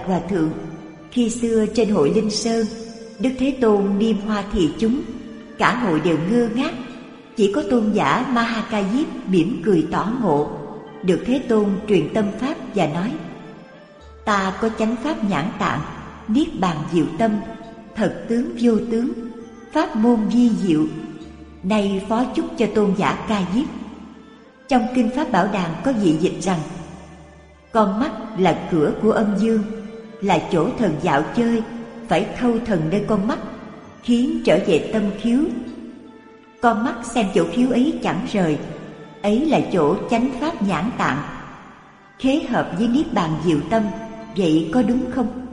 Bạch Hòa Thượng, khi xưa trên hội Linh Sơn, Đức Thế Tôn niêm hoa thị chúng, cả hội đều ngơ ngác. Chỉ có tôn giả Ma Ha Ca Diếp mỉm cười tỏ ngộ, được Thế Tôn truyền tâm pháp và nói: ta có chánh pháp nhãn tạng, niết bàn diệu tâm, thật tướng vô tướng, pháp môn vi diệu. Nay phó chúc cho tôn giả Ca Diếp. Trong kinh Pháp Bảo Đàn có vị dịch rằng: con mắt là cửa của âm dương, là chỗ thần dạo chơi, phải thâu thần nơi con mắt, khiến trở về tâm khiếu. Con mắt xem chỗ khiếu ấy chẳng rời, ấy là chỗ chánh pháp nhãn tạng. Khế hợp với niết bàn diệu tâm, vậy có đúng không?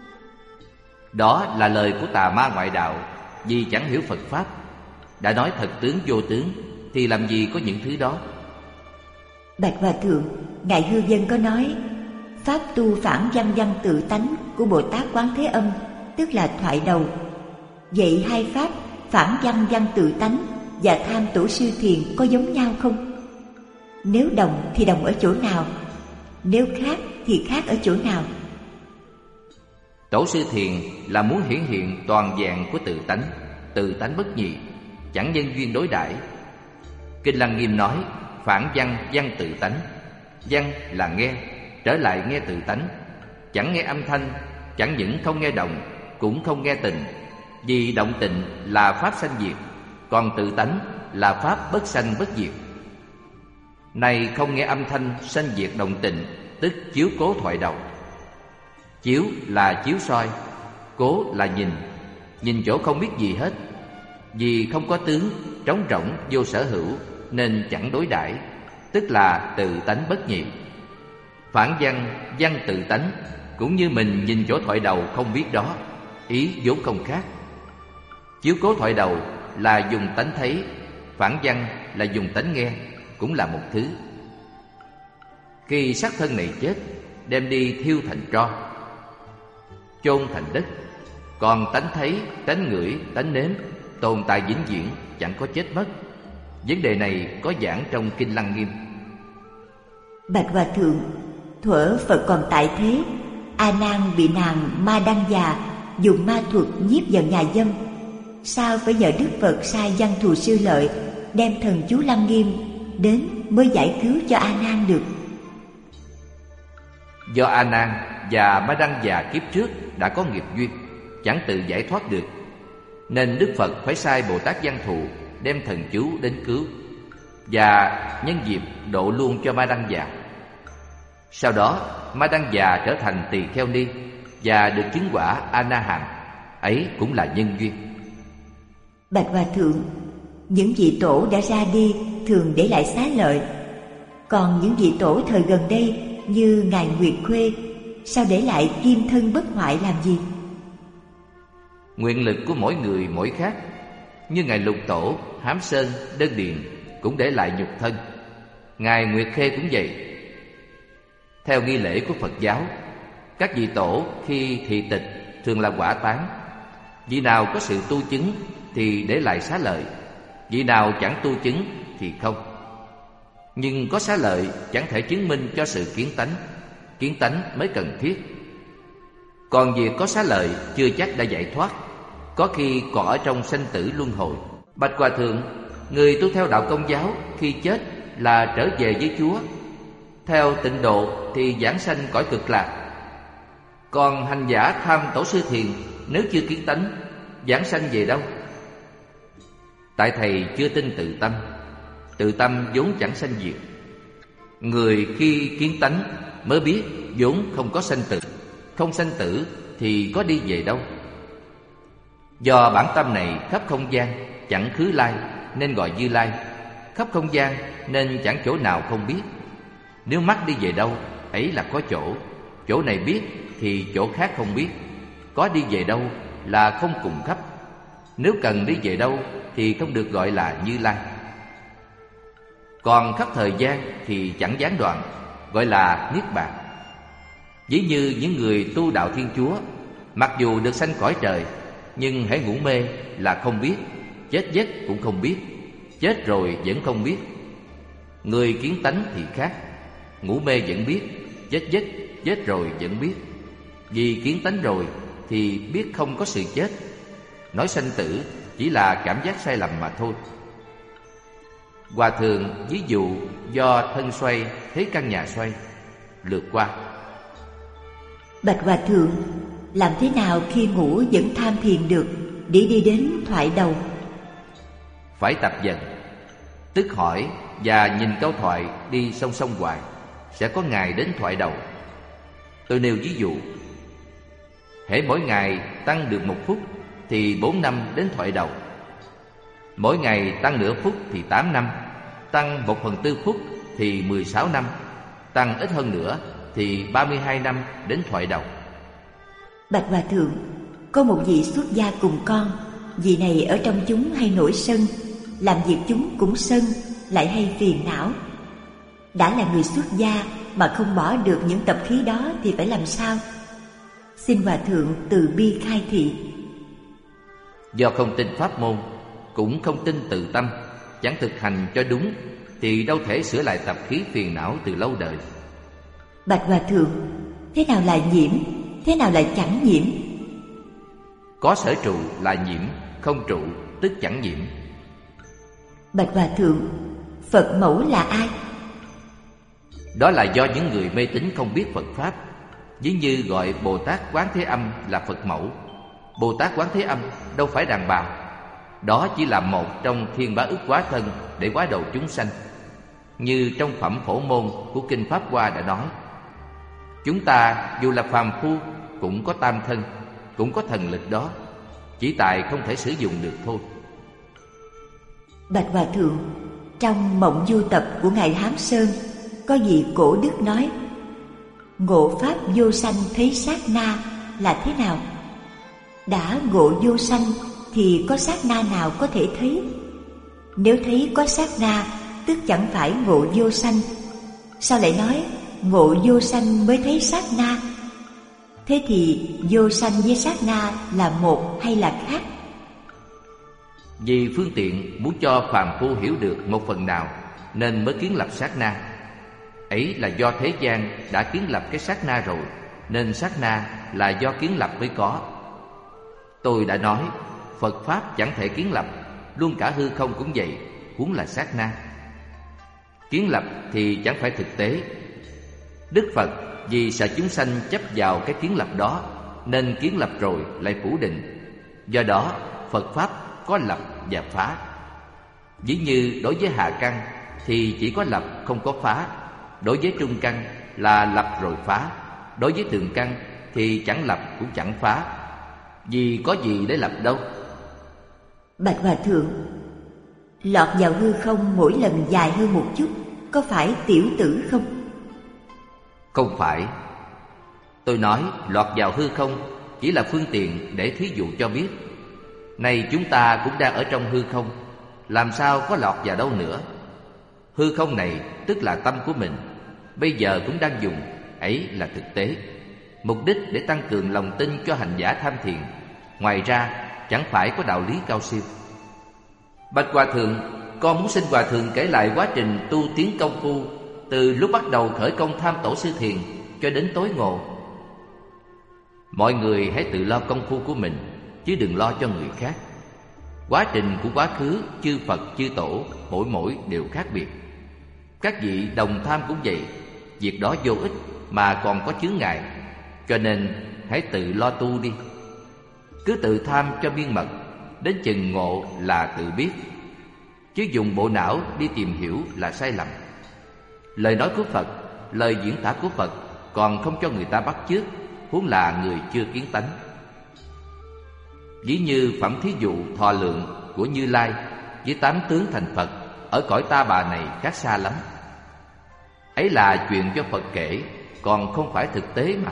Đó là lời của tà ma ngoại đạo, vì chẳng hiểu Phật Pháp. Đã nói thật tướng vô tướng, thì làm gì có những thứ đó. Bạch Hòa Thượng, Ngài Hư Vân có nói: pháp tu phản văn văn tự tánh của Bồ Tát Quán Thế Âm, tức là thoại đầu. Vậy hai pháp phản văn văn tự tánh và tham tổ sư thiền có giống nhau không? Nếu đồng thì đồng ở chỗ nào? Nếu khác thì khác ở chỗ nào? Tổ sư thiền là muốn hiển hiện toàn vẹn của tự tánh bất nhị, chẳng nhân duyên đối đãi. Kinh Lăng Nghiêm nói phản văn văn tự tánh. Văn là nghe, trở lại nghe tự tánh, chẳng nghe âm thanh, chẳng những không nghe động, cũng không nghe tình. Vì động tịnh là pháp sanh diệt, còn tự tánh là pháp bất sanh bất diệt. Này không nghe âm thanh sanh diệt động tịnh, tức chiếu cố thoại đầu. Chiếu là chiếu soi, cố là nhìn chỗ không biết gì hết. Vì không có tướng, trống rỗng vô sở hữu, nên chẳng đối đãi, tức là tự tánh bất nhị. Phản văn văn tự tánh, cũng như mình nhìn chỗ thoại đầu không biết đó, ý vốn không khác. Chiếu cố thoại đầu là dùng tánh thấy, phản văn là dùng tánh nghe, cũng là một thứ. Khi xác thân này chết, đem đi thiêu thành tro, chôn thành đất, còn tánh thấy, tánh ngửi, tánh nếm tồn tại vĩnh viễn, chẳng có chết mất. Vấn đề này có giảng trong Kinh Lăng Nghiêm. Bạch Hòa Thượng, thuở Phật còn tại thế, A Nan bị nàng Ma Đăng Già dùng ma thuật nhiếp vào nhà dâm. Sao phải nhờ Đức Phật sai Văn Thù Sư Lợi đem thần chú Lăng Nghiêm đến mới giải cứu cho A Nan được? Do A Nan và Ma Đăng Già kiếp trước đã có nghiệp duyên, chẳng tự giải thoát được, nên Đức Phật phải sai Bồ Tát Văn Thù đem thần chú đến cứu, và nhân dịp độ luôn cho Ma Đăng Già. Sau đó Ma Đăng Già trở thành tỳ kheo ni và được chứng quả A Na Hàm, ấy cũng là nhân duyên. Bạch Hòa Thượng, những vị tổ đã ra đi thường để lại xá lợi, còn những vị tổ thời gần đây như Ngài Nguyệt Khuê, sao để lại kim thân bất hoại làm gì? Nguyện lực của mỗi người mỗi khác. Như Ngài Lục Tổ, Hám Sơn, Đơn Điền cũng để lại nhục thân. Ngài Nguyệt Khê cũng vậy. Theo nghi lễ của Phật giáo, các vị tổ khi thị tịch thường là quả tán. Vị nào có sự tu chứng thì để lại xá lợi, vị nào chẳng tu chứng thì không. Nhưng có xá lợi chẳng thể chứng minh cho sự kiến tánh mới cần thiết. Còn việc có xá lợi chưa chắc đã giải thoát, có khi còn ở trong sanh tử luân hồi. Bạch Hòa Thượng, người tu theo đạo Công giáo khi chết là trở về với Chúa. Theo Tịnh Độ thì giảng sanh cõi Cực Lạc. Còn hành giả tham tổ sư thiền nếu chưa kiến tánh, giảng sanh về đâu? Tại thầy chưa tin tự tâm vốn chẳng sanh diệt. Người khi kiến tánh mới biết vốn không có sanh tử, không sanh tử thì có đi về đâu? Do bản tâm này khắp không gian chẳng khứ lai nên gọi Như Lai, khắp không gian nên chẳng chỗ nào không biết. Nếu mắt đi về đâu, ấy là có chỗ, chỗ này biết thì chỗ khác không biết. Có đi về đâu là không cùng khắp. Nếu cần đi về đâu thì không được gọi là Như Lai. Còn khắp thời gian thì chẳng gián đoạn, gọi là Niết Bàn. Ví như những người tu đạo Thiên Chúa, mặc dù được sanh cõi trời, nhưng hễ ngủ mê là không biết, chết giấc cũng không biết, chết rồi vẫn không biết. Người kiến tánh thì khác, ngủ mê vẫn biết, chết giấc, chết rồi vẫn biết. Vì kiến tánh rồi thì biết không có sự chết. Nói sanh tử chỉ là cảm giác sai lầm mà thôi. Hòa thượng ví dụ do thân xoay thấy căn nhà xoay, lượt qua. Bạch Hòa thượng, làm thế nào khi ngủ vẫn tham thiền được để đi đến thoại đầu? Phải tập dần. Tức hỏi và nhìn câu thoại đi song song hoài, sẽ có ngày đến thoại đầu. Tôi nêu ví dụ. Hễ mỗi ngày tăng được 1 phút thì 4 năm đến thoại đầu. Mỗi ngày tăng nửa phút thì 8 năm. Tăng 1/4 phút thì 16 năm. Tăng ít hơn nữa thì 32 năm đến thoại đầu. Bạch Hòa thượng, có một vị xuất gia cùng con. Vị này ở trong chúng hay nổi sân, làm việc chúng cũng sân, lại hay phiền não. Đã là người xuất gia mà không bỏ được những tập khí đó thì phải làm sao? Xin Hòa thượng từ bi khai thị. Do không tin pháp môn, cũng không tin tự tâm, chẳng thực hành cho đúng, thì đâu thể sửa lại tập khí phiền não từ lâu đời. Bạch Hòa thượng, thế nào là nhiễm, thế nào là chẳng nhiễm? Có sở trụ là nhiễm, không trụ tức chẳng nhiễm. Bạch Hòa thượng, Phật mẫu là ai? Đó là do những người mê tín không biết Phật Pháp. Ví như gọi Bồ Tát Quán Thế Âm là Phật mẫu. Bồ Tát Quán Thế Âm đâu phải đàn bà. Đó chỉ là một trong thiên bá ức quá thân để hóa độ chúng sanh. Như trong phẩm Phổ Môn của Kinh Pháp Hoa đã nói, chúng ta dù là phàm phu cũng có tam thân, cũng có thần lực đó, chỉ tại không thể sử dụng được thôi. Bạch Hòa thượng, trong Mộng Du Tập của Ngài Hám Sơn, có vị cổ đức nói: ngộ pháp vô sanh thấy sát na là thế nào? Đã ngộ vô sanh thì có sát na nào có thể thấy? Nếu thấy có sát na tức chẳng phải ngộ vô sanh. Sao lại nói ngộ vô sanh mới thấy sát na? Thế thì vô sanh với sát na là một hay là khác? Vì phương tiện muốn cho phàm phu hiểu được một phần nào nên mới kiến lập sát na. Ấy là do thế gian đã kiến lập cái sát na rồi, nên sát na là do kiến lập mới có. Tôi đã nói Phật Pháp chẳng thể kiến lập, luôn cả hư không cũng vậy, huống là sát na. Kiến lập thì chẳng phải thực tế. Đức Phật vì sợ chúng sanh chấp vào cái kiến lập đó, nên kiến lập rồi lại phủ định. Do đó Phật Pháp có lập và phá. Ví như đối với hạ căn thì chỉ có lập không có phá. Đối với trung căn là lập rồi phá. Đối với thượng căn thì chẳng lập cũng chẳng phá. Vì có gì để lập đâu. Bạch Hòa thượng, lọt vào hư không mỗi lần dài hơn một chút, có phải tiểu tử không? Không phải. Tôi nói lọt vào hư không chỉ là phương tiện để thí dụ cho biết. Này chúng ta cũng đang ở trong hư không, làm sao có lọt vào đâu nữa. Hư không này tức là tâm của mình, bây giờ cũng đang dùng, ấy là thực tế. Mục đích để tăng cường lòng tin cho hành giả tham thiền. Ngoài ra chẳng phải có đạo lý cao siêu. Bạch Hòa thượng, con muốn xin Hòa thượng kể lại quá trình tu tiến công phu, từ lúc bắt đầu khởi công tham tổ sư thiền cho đến tối ngộ. Mọi người hãy tự lo công phu của mình, chứ đừng lo cho người khác. Quá trình của quá khứ chư Phật chư Tổ mỗi đều khác biệt. Các vị đồng tham cũng vậy. Việc đó vô ích mà còn có chướng ngại, cho nên hãy tự lo tu đi. Cứ tự tham cho miên mật, đến chừng ngộ là tự biết. Chứ dùng bộ não đi tìm hiểu là sai lầm. Lời nói của Phật, lời diễn tả của Phật còn không cho người ta bắt chước, huống là người chưa kiến tánh. Ví như phẩm thí dụ thọ lượng của Như Lai với 8 tướng thành Phật ở cõi Ta Bà này khác xa lắm. Ấy là chuyện cho Phật kể, còn không phải thực tế mà.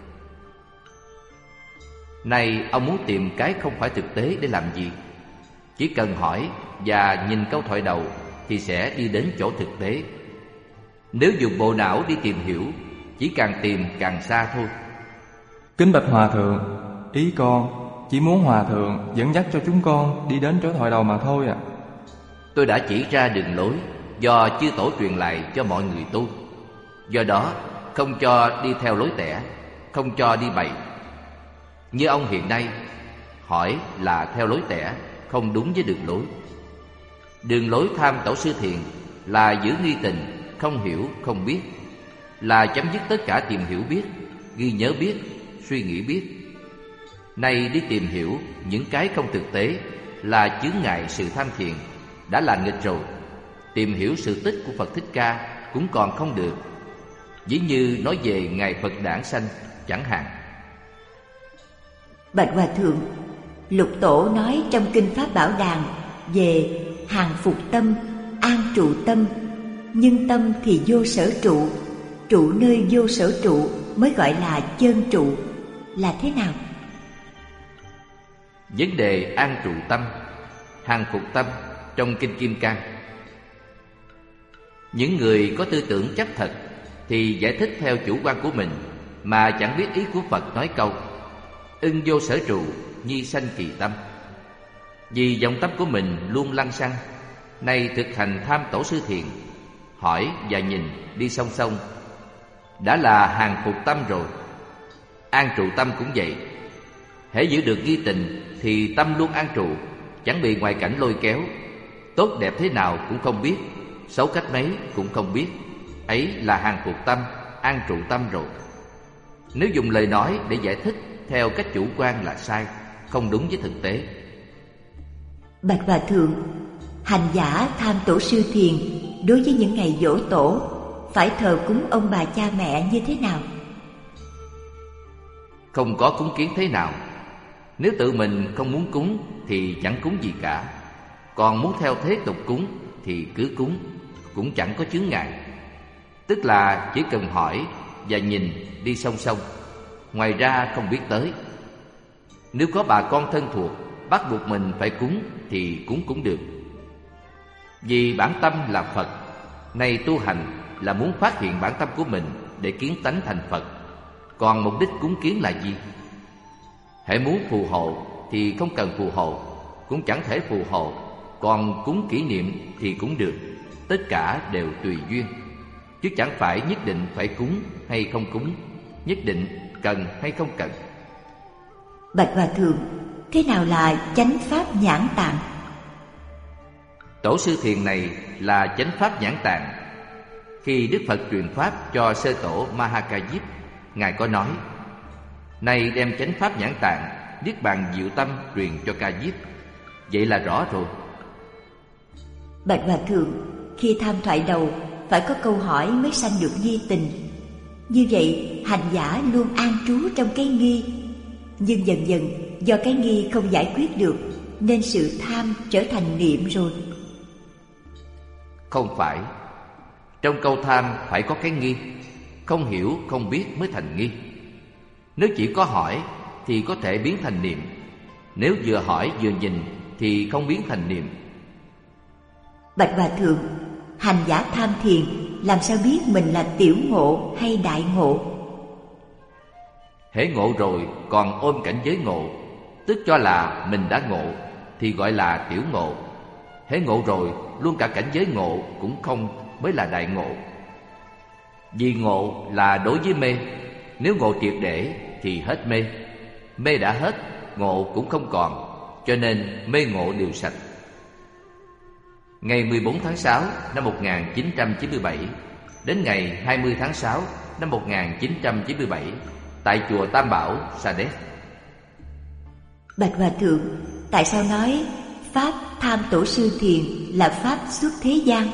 Này ông muốn tìm cái không phải thực tế để làm gì? Chỉ cần hỏi và nhìn câu thoại đầu thì sẽ đi đến chỗ thực tế. Nếu dùng bộ não đi tìm hiểu, chỉ càng tìm càng xa thôi. Kính bạch Hòa thượng, ý con chỉ muốn Hòa thượng dẫn dắt cho chúng con đi đến chỗ thoại đầu mà thôi ạ. Tôi đã chỉ ra đường lối do chư Tổ truyền lại cho mọi người tu. Do đó không cho đi theo lối tẻ, không cho đi bậy. Như ông hiện nay, hỏi là theo lối tẻ, không đúng với đường lối. Đường lối tham tổ sư thiền là giữ nghi tình, không hiểu, không biết, là chấm dứt tất cả tìm hiểu biết, ghi nhớ biết, suy nghĩ biết. Nay đi tìm hiểu những cái không thực tế là chướng ngại sự tham thiền, đã là nghịch rồi. Tìm hiểu sự tích của Phật Thích Ca cũng còn không được. Ví như nói về Ngài Phật Đản Sanh chẳng hạn. Bạch Hòa Thượng, Lục Tổ nói trong Kinh Pháp Bảo Đàn về hàng phục tâm, an trụ tâm, nhưng tâm thì vô sở trụ, trụ nơi vô sở trụ mới gọi là chân trụ, là thế nào? Vấn đề an trụ tâm, hàng phục tâm trong Kinh Kim Cang, những người có tư tưởng chấp thật thì giải thích theo chủ quan của mình, mà chẳng biết ý của Phật nói câu ưng vô sở trụ, nhi sanh kỳ tâm. Vì dòng tâm của mình luôn lăng xăng, nay thực hành tham tổ sư thiền, hỏi và nhìn đi song song, đã là hàng phục tâm rồi. An trụ tâm cũng vậy. Hễ giữ được nghi tình thì tâm luôn an trụ, chẳng bị ngoại cảnh lôi kéo. Tốt đẹp thế nào cũng không biết, xấu cách mấy cũng không biết. Ấy là hàng phục tâm, an trụ tâm rồi. Nếu dùng lời nói để giải thích theo cách chủ quan là sai, không đúng với thực tế. Bạch Hòa Thượng, hành giả tham tổ sư thiền đối với những ngày giỗ tổ phải thờ cúng ông bà cha mẹ như thế nào? Không có cúng kiến thế nào. Nếu tự mình không muốn cúng thì chẳng cúng gì cả. Còn muốn theo thế tục cúng thì cứ cúng, cũng chẳng có chướng ngại. Tức là chỉ cần hỏi và nhìn đi song song, ngoài ra không biết tới. Nếu có bà con thân thuộc bắt buộc mình phải cúng thì cúng cũng được. Vì bản tâm là Phật, này tu hành là muốn phát hiện bản tâm của mình để kiến tánh thành Phật. Còn mục đích cúng kiến là gì? Hễ muốn phù hộ thì không cần phù hộ, cũng chẳng thể phù hộ. Còn cúng kỷ niệm thì cũng được. Tất cả đều tùy duyên, chứ chẳng phải nhất định phải cúng hay không cúng, nhất định cần hay không cần. Bạch Hòa Thượng, thế nào là chánh pháp nhãn tạng? Tổ sư thiền này là chánh pháp nhãn tạng. Khi Đức Phật truyền pháp cho sơ tổ Ma Ha Ca Diếp, Ngài có nói: nay đem chánh pháp nhãn tạng, Niết Bàn Diệu Tâm truyền cho Ca Diếp. Vậy là rõ rồi. Bạch Hòa Thượng, khi tham thoại đầu phải có câu hỏi mới sanh được nghi tình. Như vậy hành giả luôn an trú trong cái nghi, nhưng dần dần do cái nghi không giải quyết được nên sự tham trở thành niệm rồi. Không phải. Trong câu tham phải có cái nghi. Không hiểu, không biết mới thành nghi. Nếu chỉ có hỏi thì có thể biến thành niệm. Nếu vừa hỏi vừa nhìn thì không biến thành niệm. Bạch Hòa Thượng, hành giả tham thiền làm sao biết mình là tiểu ngộ hay đại ngộ? Hễ ngộ rồi còn ôm cảnh giới ngộ, tức cho là mình đã ngộ, thì gọi là tiểu ngộ. Hễ ngộ rồi luôn cả cảnh giới ngộ cũng không mới là đại ngộ. Vì ngộ là đối với mê. Nếu ngộ triệt để thì hết mê. Mê đã hết, ngộ cũng không còn, cho nên mê ngộ đều sạch. Ngày 14 tháng 6 năm 1997 đến ngày 20 tháng 6 năm 1997 tại chùa Tam Bảo, Sa Đéc. Bạch Hòa Thượng, tại sao nói pháp tham tổ sư thiền là pháp xuất thế gian?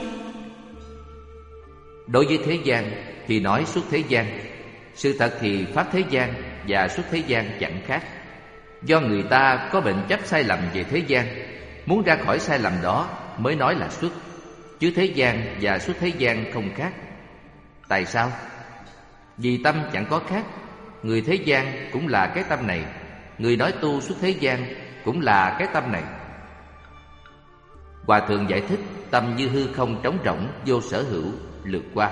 Đối với thế gian thì nói xuất thế gian. Sự thật thì pháp thế gian và xuất thế gian chẳng khác. Do người ta có bệnh chấp sai lầm về thế gian, muốn ra khỏi sai lầm đó mới nói là xuất. Chứ thế gian và xuất thế gian không khác. Tại sao? Vì tâm chẳng có khác. Người thế gian cũng là cái tâm này, người nói tu xuất thế gian cũng là cái tâm này. Hòa Thượng giải thích tâm như hư không trống rỗng, vô sở hữu, lượt qua.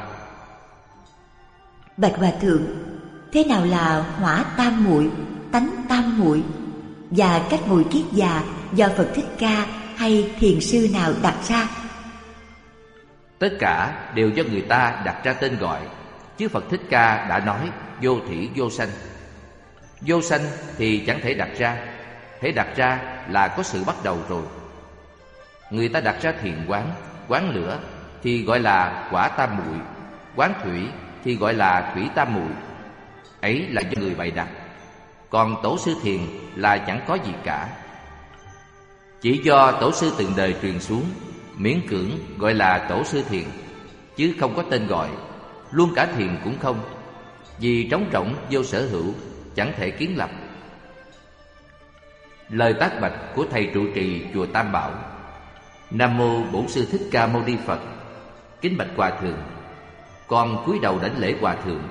Bạch Hòa Thượng, thế nào là hỏa tam muội, tánh tam muội? Và cách muội kiết già do Phật Thích Ca hay thiền sư nào đặt ra? Tất cả đều do người ta đặt ra tên gọi, chứ Phật Thích Ca đã nói vô thủy vô sanh, Vô sanh thì chẳng thể đặt ra. Hễ đặt ra là có sự bắt đầu rồi. Người ta đặt ra thiền quán, quán lửa thì gọi là quả tam muội, quán thủy thì gọi là thủy tam muội. Ấy là do người bày đặt. Còn tổ sư thiền là chẳng có gì cả. Chỉ do tổ sư từng đời truyền xuống, miễn cưỡng gọi là tổ sư thiền, chứ không có tên gọi, luôn cả thiền cũng không. Vì trống rỗng vô sở hữu, chẳng thể kiến lập. Lời tác bạch của thầy trụ trì chùa Tam Bảo: Nam mô Bổn Sư Thích Ca Mâu Ni Phật. Kính bạch Hòa Thượng, con cúi đầu đảnh lễ Hòa Thượng.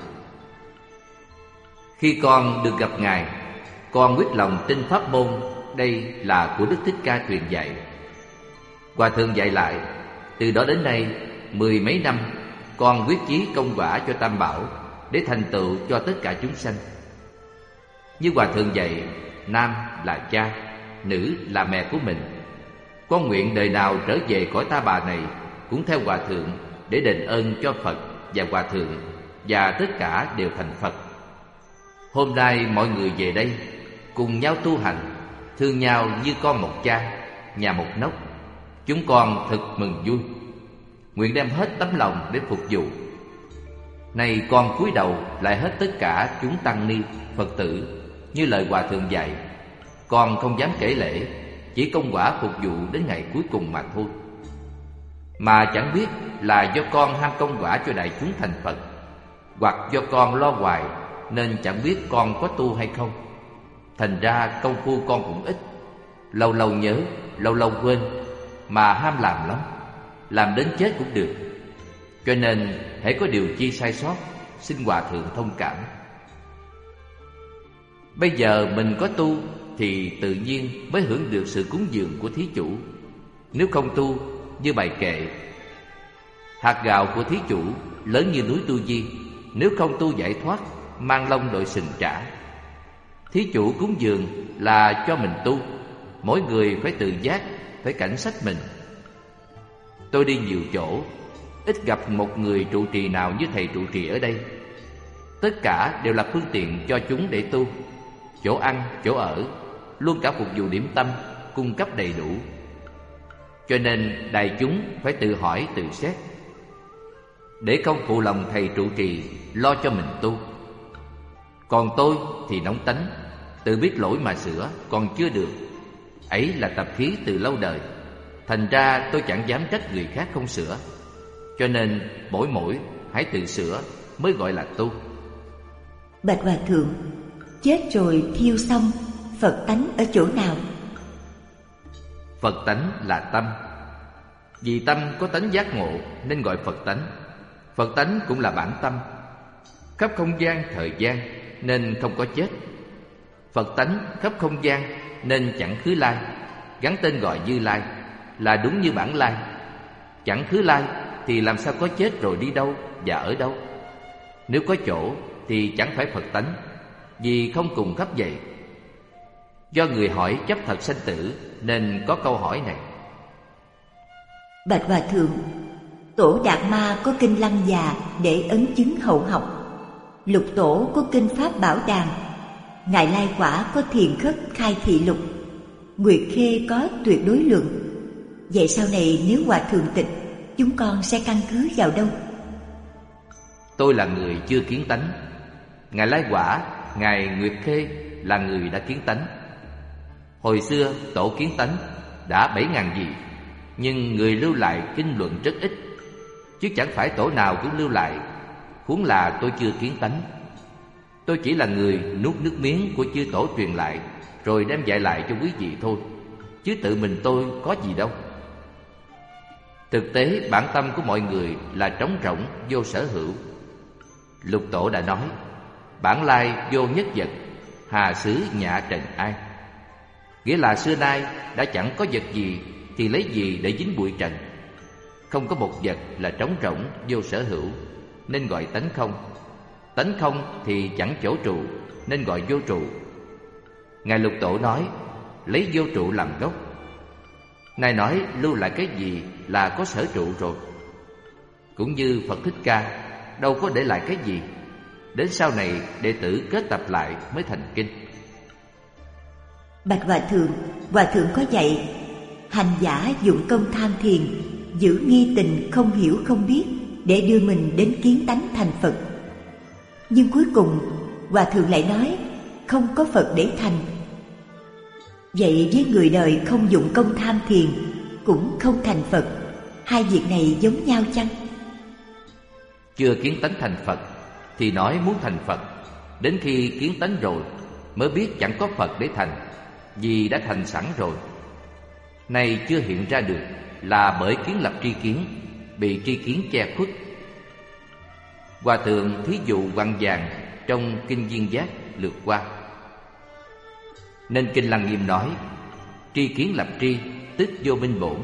Khi con được gặp Ngài, con quyết lòng tin pháp môn đây là của Đức Thích Ca truyền dạy. Hòa Thượng dạy lại: từ đó đến nay 10 mấy năm, con quyết chí công quả cho Tam Bảo để thành tựu cho tất cả chúng sanh. Như Hòa Thượng dạy, nam là cha, nữ là mẹ của mình. Con nguyện đời nào trở về cõi ta bà này cũng theo Hòa Thượng để đền ơn cho Phật và Hòa Thượng, và tất cả đều thành Phật. Hôm nay mọi người về đây cùng nhau tu hành, thương nhau như con một cha, nhà một nóc. Chúng con thật mừng vui, nguyện đem hết tấm lòng để phục vụ. Nay con cúi đầu lại hết tất cả chúng tăng ni, Phật tử như lời Hòa Thượng dạy. Con không dám kể lễ, chỉ công quả phục vụ đến ngày cuối cùng mà thôi. Mà chẳng biết là do con ham công quả cho đại chúng thành Phật, hoặc do con lo hoài nên chẳng biết con có tu hay không. Thành ra công phu con cũng ít, lâu lâu nhớ, lâu lâu quên, mà ham làm lắm, làm đến chết cũng được. Cho nên hễ có điều chi sai sót, xin Hòa Thượng thông cảm. Bây giờ mình có tu thì tự nhiên mới hưởng được sự cúng dường của thí chủ. Nếu không tu, như bài kệ: hạt gạo của thí chủ lớn như núi Tu Di, nếu không tu giải thoát, mang lông đội sừng trả. Thí chủ cúng dường là cho mình tu, mỗi người phải tự giác, phải cảnh sách mình. Tôi đi nhiều chỗ, ít gặp một người trụ trì nào như thầy trụ trì ở đây. Tất cả đều là phương tiện cho chúng để tu. Chỗ ăn, chỗ ở, luôn cả phục vụ điểm tâm, cung cấp đầy đủ. Cho nên đại chúng phải tự hỏi tự xét, để không phụ lòng thầy trụ trì lo cho mình tu. Còn tôi thì nóng tánh, tự biết lỗi mà sửa còn chưa được. Ấy là tập khí từ lâu đời. Thành ra tôi chẳng dám trách người khác không sửa. Cho nên mỗi hãy tự sửa mới gọi là tu. Bạch Hòa Thượng, chết rồi thiêu xong, Phật tánh ở chỗ nào? Phật tánh là tâm. Vì tâm có tánh giác ngộ nên gọi Phật tánh. Phật tánh cũng là bản tâm, khắp không gian thời gian nên không có chết. Phật tánh khắp không gian nên chẳng khứ lai, gắn tên gọi Như Lai là đúng như bản lai. Chẳng khứ lai thì làm sao có chết rồi đi đâu và ở đâu? Nếu có chỗ thì chẳng phải Phật tánh, vì không cùng khắp vậy. Do người hỏi chấp thật sanh tử nên có câu hỏi này. Bạch Hòa Thượng, Tổ Đạt Ma có kinh Lăng Già để ấn chứng hậu học, Lục Tổ có kinh Pháp Bảo Đàn, Ngài Lai Quả có Thiền Khất Khai Thị Lục, Nguyệt Khê có Tuyệt Đối Luận. Vậy sau này nếu Hòa Thượng tịch, chúng con sẽ căn cứ vào đâu? Tôi là người chưa kiến tánh. Ngài Lai Quả, Ngài Nguyệt Khê là người đã kiến tánh. Hồi xưa tổ kiến tánh đã 7.000 vị, nhưng người lưu lại kinh luận rất ít, chứ chẳng phải tổ nào cũng lưu lại. Huống là tôi chưa kiến tánh. Tôi chỉ là người nuốt nước miếng của chư tổ truyền lại, rồi đem dạy lại cho quý vị thôi, chứ tự mình tôi có gì đâu. Thực tế bản tâm của mọi người là trống rỗng vô sở hữu. Lục Tổ đã nói: bản lai vô nhất vật, hà xứ nhạ trần ai. Nghĩa là xưa nay đã chẳng có vật gì thì lấy gì để dính bụi trần. Không có một vật là trống rỗng vô sở hữu nên gọi tánh không. Tánh không thì chẳng chỗ trụ nên gọi vô trụ. Ngài Lục Tổ nói lấy vô trụ làm gốc. Ngài nói lưu lại cái gì là có sở trụ rồi. Cũng như Phật Thích Ca đâu có để lại cái gì. Đến sau này đệ tử kết tập lại mới thành kinh. Bạch Hòa thượng có dạy hành giả dụng công tham thiền, giữ nghi tình không hiểu không biết để đưa mình đến kiến tánh thành Phật. Nhưng cuối cùng Hòa thượng lại nói không có Phật để thành. Vậy với người đời không dụng công tham thiền cũng không thành Phật, hai việc này giống nhau chăng? Chưa kiến tánh thành Phật thì nói muốn thành Phật, đến khi kiến tánh rồi mới biết chẳng có Phật để thành, vì đã thành sẵn rồi. Này chưa hiện ra được là bởi kiến lập tri kiến, bị tri kiến che khuất. Hòa thượng thí dụ quăng vàng trong kinh Viên Giác lượt qua. Nên kinh Lăng Nghiêm nói tri kiến lập tri tức vô minh bổn.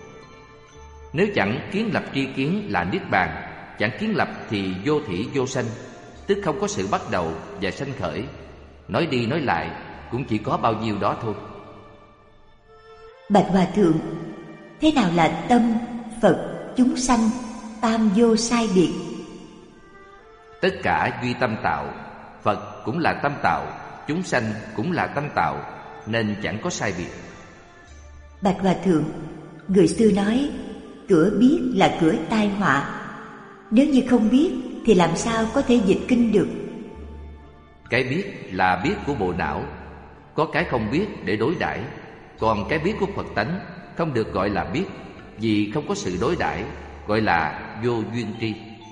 Nếu chẳng kiến lập tri kiến là niết bàn, chẳng kiến lập thì vô thỉ vô sanh, tức không có sự bắt đầu và sanh khởi. Nói đi nói lại cũng chỉ có bao nhiêu đó thôi. Bạch Hòa thượng, thế nào là tâm, Phật, chúng sanh, tam vô sai biệt? Tất cả duy tâm tạo, Phật cũng là tâm tạo, chúng sanh cũng là tâm tạo, nên chẳng có sai biệt. Bạch Hòa thượng, người xưa nói cửa biết là cửa tai họa. Nếu như không biết thì làm sao có thể dịch kinh được? Cái biết là biết của bộ não, có cái không biết để đối đãi. Còn cái biết của Phật tánh không được gọi là biết, vì không có sự đối đãi, gọi là vô duyên tri.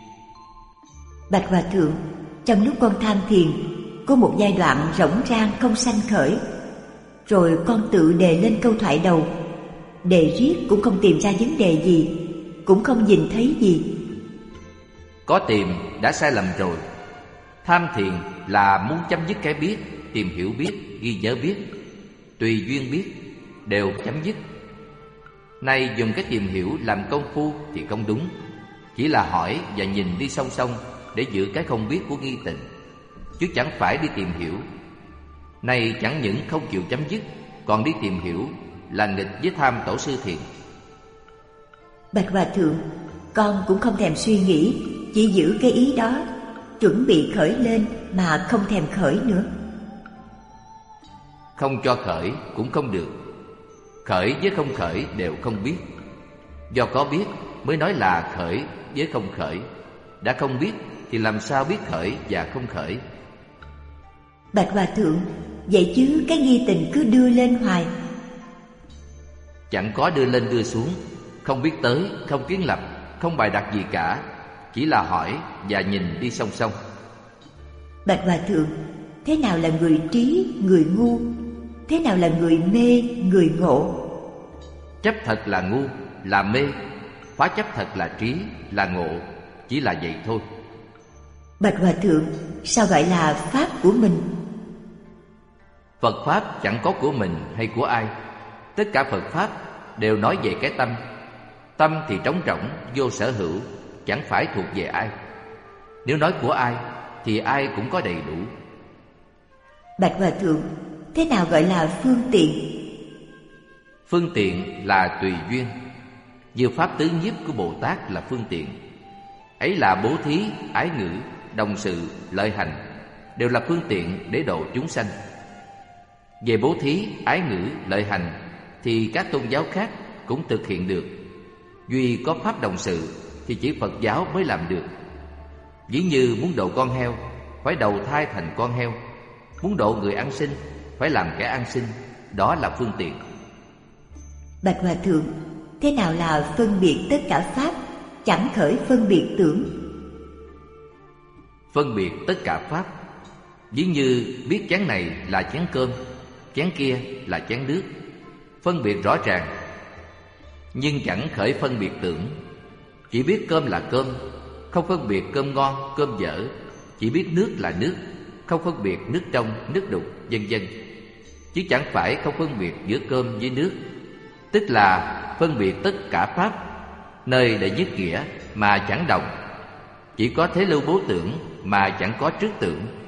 Bạch Hòa thượng, trong lúc con tham thiền, có một giai đoạn rỗng rang không sanh khởi. Rồi con tự đề lên câu thoại đầu, đề riết cũng không tìm ra vấn đề gì, cũng không nhìn thấy gì. Có tìm đã sai lầm rồi. Tham thiền là muốn chấm dứt cái biết, tìm hiểu biết, ghi nhớ biết, tùy duyên biết, đều chấm dứt. Nay dùng cái tìm hiểu làm công phu thì không đúng, chỉ là hỏi và nhìn đi song song để giữ cái không biết của nghi tình, chứ chẳng phải đi tìm hiểu. Này chẳng những không chịu chấm dứt, còn đi tìm hiểu, là nghịch với tham tổ sư thiền. Bạch Hòa thượng, con cũng không thèm suy nghĩ, chỉ giữ cái ý đó, chuẩn bị khởi lên mà không thèm khởi nữa. Không cho khởi cũng không được, khởi với không khởi đều không biết. Do có biết mới nói là khởi với không khởi. Đã không biết thì làm sao biết khởi và không khởi? Bạch Hòa thượng, vậy chứ cái nghi tình cứ đưa lên hoài. Chẳng có đưa lên đưa xuống, không biết tới, không kiến lập, không bài đặt gì cả, chỉ là hỏi và nhìn đi song song. Bạch Hòa thượng, thế nào là người trí, người ngu? Thế nào là người mê, người ngộ? Chấp thật là ngu, là mê. Phá chấp thật là trí, là ngộ. Chỉ là vậy thôi. Bạch Hòa thượng, sao gọi là pháp của mình? Phật pháp chẳng có của mình hay của ai. Tất cả Phật pháp đều nói về cái tâm. Tâm thì trống rỗng, vô sở hữu, chẳng phải thuộc về ai. Nếu nói của ai thì ai cũng có đầy đủ. Bạch Hòa thượng, thế nào gọi là phương tiện? Phương tiện là tùy duyên. Như pháp tứ nhiếp của Bồ Tát là phương tiện. Ấy là bố thí, ái ngữ, đồng sự, lợi hành, đều là phương tiện để độ chúng sanh. Về bố thí, ái ngữ, lợi hành thì các tôn giáo khác cũng thực hiện được. Duy có pháp đồng sự thì chỉ Phật giáo mới làm được. Ví như muốn độ con heo, phải đầu thai thành con heo. Muốn độ người ăn xin, phải làm kẻ ăn xin. Đó là phương tiện. Bạch Hòa thượng, thế nào là phân biệt tất cả pháp, chẳng khởi phân biệt tưởng? Phân biệt tất cả pháp, ví như biết chén này là chén cơm, chén kia là chén nước, phân biệt rõ ràng, nhưng chẳng khởi phân biệt tưởng. Chỉ biết cơm là cơm, không phân biệt cơm ngon, cơm dở. Chỉ biết nước là nước, không phân biệt nước trong, nước đục, vân vân. Chứ chẳng phải không phân biệt giữa cơm với nước. Tức là phân biệt tất cả pháp, nơi đệ nhất nghĩa mà chẳng đồng. Chỉ có thế lưu bố tưởng mà chẳng có trước tưởng.